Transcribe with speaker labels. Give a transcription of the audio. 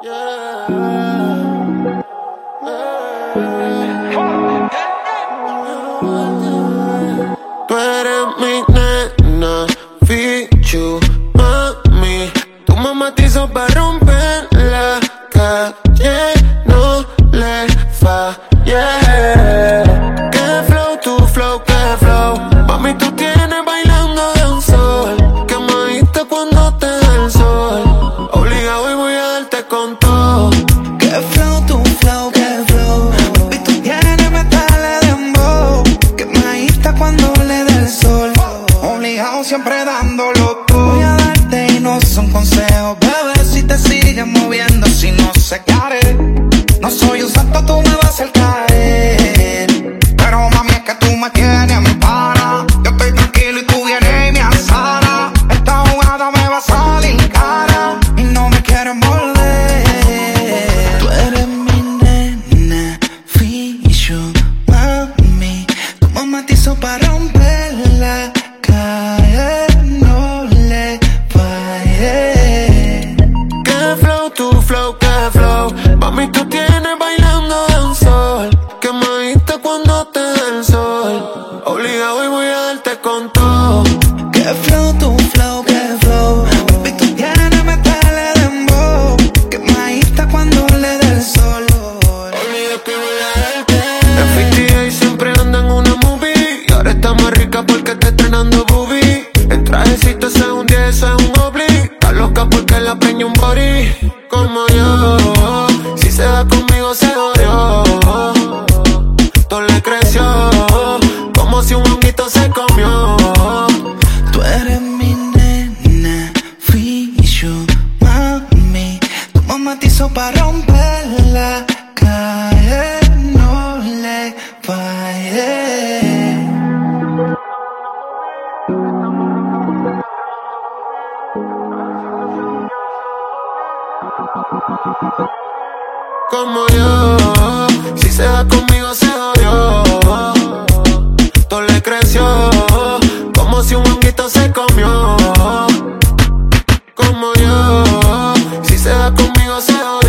Speaker 1: Tú eres mi nena, Fichu, mami. Tu mamá te hizo para romper la calle, no le fallé. Qué flow, tu flow, qué flow. Mami, tú tienes bailando de un sol. Quemadita cuando te da el sol. Obligado y voy a darte con todo.
Speaker 2: Qué flow, tu flow, qué flow. Papi, tú tienes metales de dembow. Quemadita cuando le da el sol. Obligado siempre dándolo todo. Voy a darte y no son consejos, bebé. Si te sigues moviendo, si no sé qué haré. No soy un santo, tú me vas a hacer caer. Pero mami, es que tú me tienes a mi pana. Yo estoy tranquilo y tú vienes y me asanas. Esta jugada me va a salir cara y no me quieren volver. Tú eres mi nena, Fichu, mami. Tu mamá te hizo para romper la calle, no le fallé.
Speaker 1: Qué flow, tu flow, qué flow. Mami, tú tienes bailando de un sol. Quemadita cuando te da el sol. Obligado y voy a darte con todo.
Speaker 2: Qué flow, tu flow, qué flow. Papi, tú tienes metales de dembow. Quemadita cuando le da el sol.
Speaker 1: Olvídate y voy a darte. En 58 siempre anda en una movie. Y ahora está más rica porque está estrenando boobie. El trajecito ese es un 10, ese es un obli. Está loca porque la preña un body como yo. Si se da conmigo se odió. Todo le creció como si un honguito se comió.
Speaker 2: Tú eres mi nena, Fichu, mami. Tu mamá te hizo para romper la calle, no le fallé.
Speaker 1: Como yo, si se da conmigo se odió. Todo le creció como si un honguito se comió. Como yo, si se da conmigo se odió.